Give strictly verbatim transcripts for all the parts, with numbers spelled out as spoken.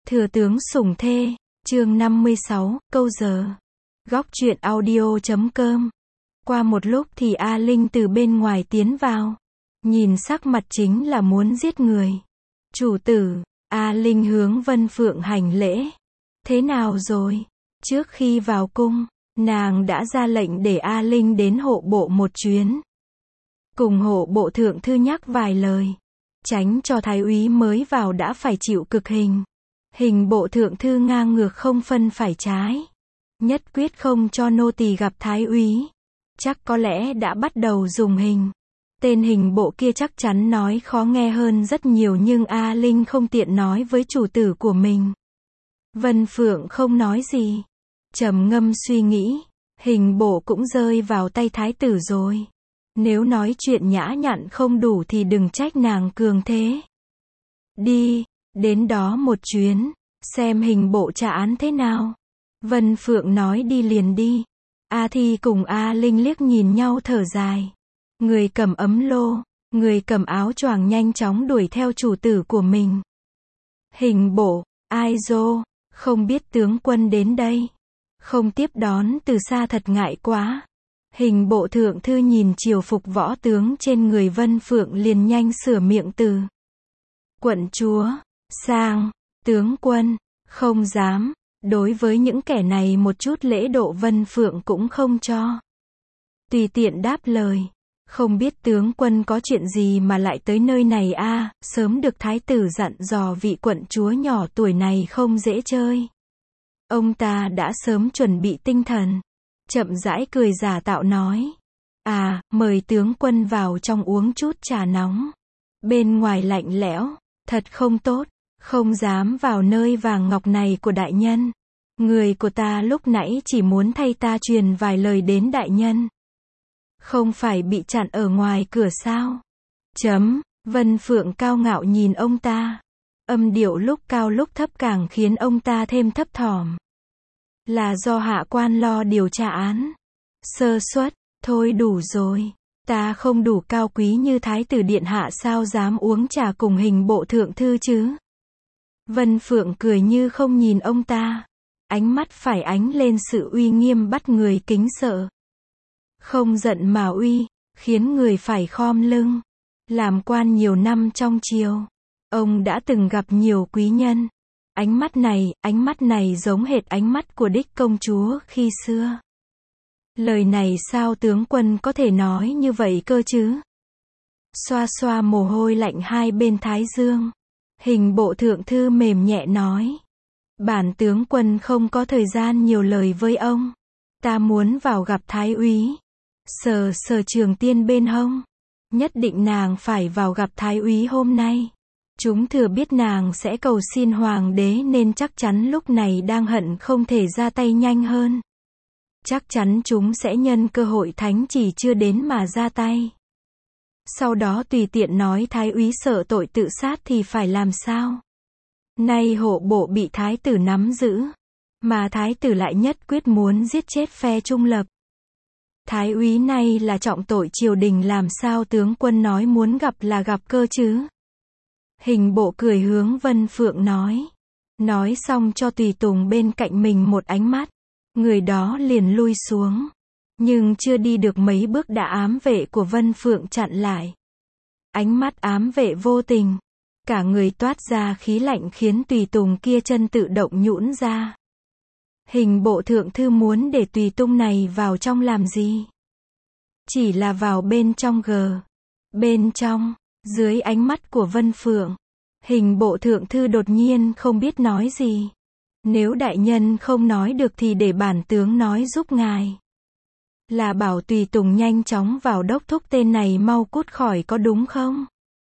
Thừa tướng sủng thê, chương năm mươi sáu, câu giờ. Góc truyện audio chấm com. Qua một lúc thì A Linh từ bên ngoài tiến vào. Nhìn sắc mặt chính là muốn giết người. Chủ tử, A Linh hướng Vân Phượng hành lễ. Thế nào rồi? Trước khi vào cung, nàng đã ra lệnh để A Linh đến hộ bộ một chuyến. Cùng hộ bộ thượng thư nhắc vài lời. Tránh cho thái úy mới vào đã phải chịu cực hình. Hình bộ thượng thư ngang ngược không phân phải trái. Nhất quyết không cho nô tỳ gặp thái úy. Chắc có lẽ đã bắt đầu dùng hình. Tên hình bộ kia chắc chắn nói khó nghe hơn rất nhiều nhưng A Linh không tiện nói với chủ tử của mình. Vân Phượng không nói gì. Trầm ngâm suy nghĩ. Hình bộ cũng rơi vào tay thái tử rồi. Nếu nói chuyện nhã nhặn không đủ thì đừng trách nàng cường thế. Đi, đến đó một chuyến, xem hình bộ trả án thế nào. Vân Phượng nói đi liền đi. A Thi cùng A Linh liếc nhìn nhau thở dài. Người cầm ấm lô, người cầm áo choàng nhanh chóng đuổi theo chủ tử của mình. Hình bộ, ai dô, không biết tướng quân đến đây. Không tiếp đón từ xa thật ngại quá. Hình bộ thượng thư nhìn triều phục võ tướng trên người Vân Phượng liền nhanh sửa miệng từ. Quận chúa, sang, tướng quân, không dám, đối với những kẻ này một chút lễ độ Vân Phượng cũng không cho. Tùy tiện đáp lời, không biết tướng quân có chuyện gì mà lại tới nơi này a, à, sớm được thái tử dặn dò vị quận chúa nhỏ tuổi này không dễ chơi. Ông ta đã sớm chuẩn bị tinh thần. Chậm rãi cười giả tạo nói. À, mời tướng quân vào trong uống chút trà nóng. Bên ngoài lạnh lẽo, thật không tốt, không dám vào nơi vàng ngọc này của đại nhân. Người của ta lúc nãy chỉ muốn thay ta truyền vài lời đến đại nhân. Không phải bị chặn ở ngoài cửa sao? Chấm, Vân Phượng cao ngạo nhìn ông ta. Âm điệu lúc cao lúc thấp càng khiến ông ta thêm thấp thỏm. Là do hạ quan lo điều tra án. Sơ suất, thôi đủ rồi. Ta không đủ cao quý như thái tử điện hạ sao dám uống trà cùng hình bộ thượng thư chứ. Vân Phượng cười như không nhìn ông ta. Ánh mắt phải ánh lên sự uy nghiêm bắt người kính sợ. Không giận mà uy, khiến người phải khom lưng. Làm quan nhiều năm trong triều. Ông đã từng gặp nhiều quý nhân. Ánh mắt này, ánh mắt này giống hệt ánh mắt của đích công chúa khi xưa. Lời này sao tướng quân có thể nói như vậy cơ chứ? Xoa xoa mồ hôi lạnh hai bên thái dương. Hình bộ thượng thư mềm nhẹ nói. Bản tướng quân không có thời gian nhiều lời với ông. Ta muốn vào gặp thái úy. Sờ sờ Trường Tiên bên hông. Nhất định nàng phải vào gặp thái úy hôm nay. Chúng thừa biết nàng sẽ cầu xin hoàng đế nên chắc chắn lúc này đang hận không thể ra tay nhanh hơn. Chắc chắn chúng sẽ nhân cơ hội thánh chỉ chưa đến mà ra tay. Sau đó tùy tiện nói thái úy sợ tội tự sát thì phải làm sao? Nay hộ bộ bị thái tử nắm giữ, mà thái tử lại nhất quyết muốn giết chết phe trung lập. Thái úy này là trọng tội triều đình làm sao tướng quân nói muốn gặp là gặp cơ chứ? Hình bộ cười hướng Vân Phượng nói. Nói xong cho tùy tùng bên cạnh mình một ánh mắt. Người đó liền lui xuống. Nhưng chưa đi được mấy bước đã ám vệ của Vân Phượng chặn lại. Ánh mắt ám vệ vô tình. Cả người toát ra khí lạnh khiến tùy tùng kia chân tự động nhũn ra. Hình bộ thượng thư muốn để tùy tùng này vào trong làm gì? Chỉ là vào bên trong gờ. Bên trong. Dưới ánh mắt của Vân Phượng, hình bộ thượng thư đột nhiên không biết nói gì. Nếu đại nhân không nói được thì để bản tướng nói giúp ngài. Là bảo tùy tùng nhanh chóng vào đốc thúc tên này mau cút khỏi có đúng không?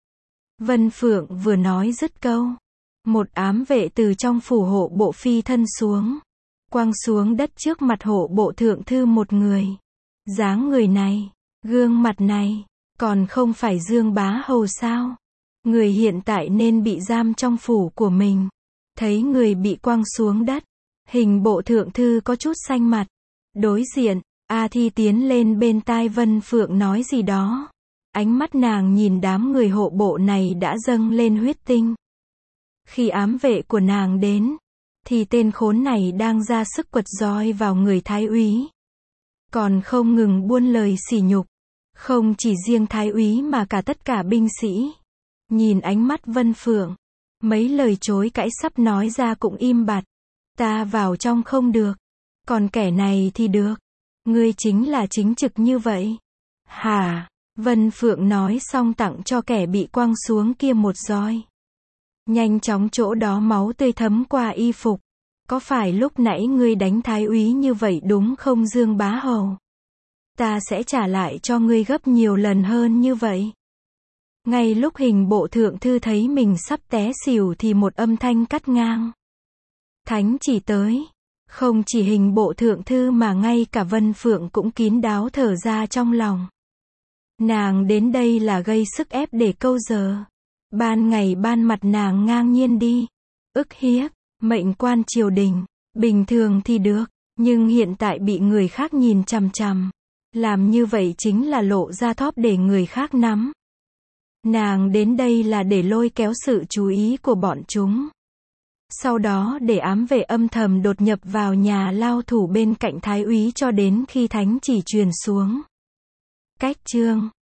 Vân Phượng vừa nói dứt câu. Một ám vệ từ trong phủ hộ bộ phi thân xuống. Quăng xuống đất trước mặt hộ bộ thượng thư một người. Dáng người này, gương mặt này. Còn không phải Dương Bá Hầu sao? Người hiện tại nên bị giam trong phủ của mình. Thấy người bị quăng xuống đất. Hình bộ thượng thư có chút xanh mặt. Đối diện, A Thi tiến lên bên tai Vân Phượng nói gì đó. Ánh mắt nàng nhìn đám người hộ bộ này đã dâng lên huyết tinh. Khi ám vệ của nàng đến, thì tên khốn này đang ra sức quật roi vào người thái úy. Còn không ngừng buôn lời sỉ nhục. Không chỉ riêng thái úy mà cả tất cả binh sĩ. Nhìn ánh mắt Vân Phượng, mấy lời chối cãi sắp nói ra cũng im bặt. Ta vào trong không được. Còn kẻ này thì được. Ngươi chính là chính trực như vậy. Hả? Vân Phượng nói xong tặng cho kẻ bị quăng xuống kia một roi. Nhanh chóng chỗ đó máu tươi thấm qua y phục. Có phải lúc nãy ngươi đánh thái úy như vậy đúng không Dương Bá Hầu? Ta sẽ trả lại cho ngươi gấp nhiều lần hơn như vậy. Ngay lúc Hình Bộ Thượng Thư thấy mình sắp té xỉu thì một âm thanh cắt ngang. Thánh chỉ tới. Không chỉ Hình Bộ Thượng Thư mà ngay cả Vân Phượng cũng kín đáo thở ra trong lòng. Nàng đến đây là gây sức ép để câu giờ. Ban ngày ban mặt nàng ngang nhiên đi. Ức hiếp, mệnh quan triều đình. Bình thường thì được, nhưng hiện tại bị người khác nhìn chằm chằm. Làm như vậy chính là lộ ra thóp để người khác nắm. Nàng đến đây là để lôi kéo sự chú ý của bọn chúng. Sau đó để ám vệ âm thầm đột nhập vào nhà lao thủ bên cạnh thái úy cho đến khi thánh chỉ truyền xuống. Cách chương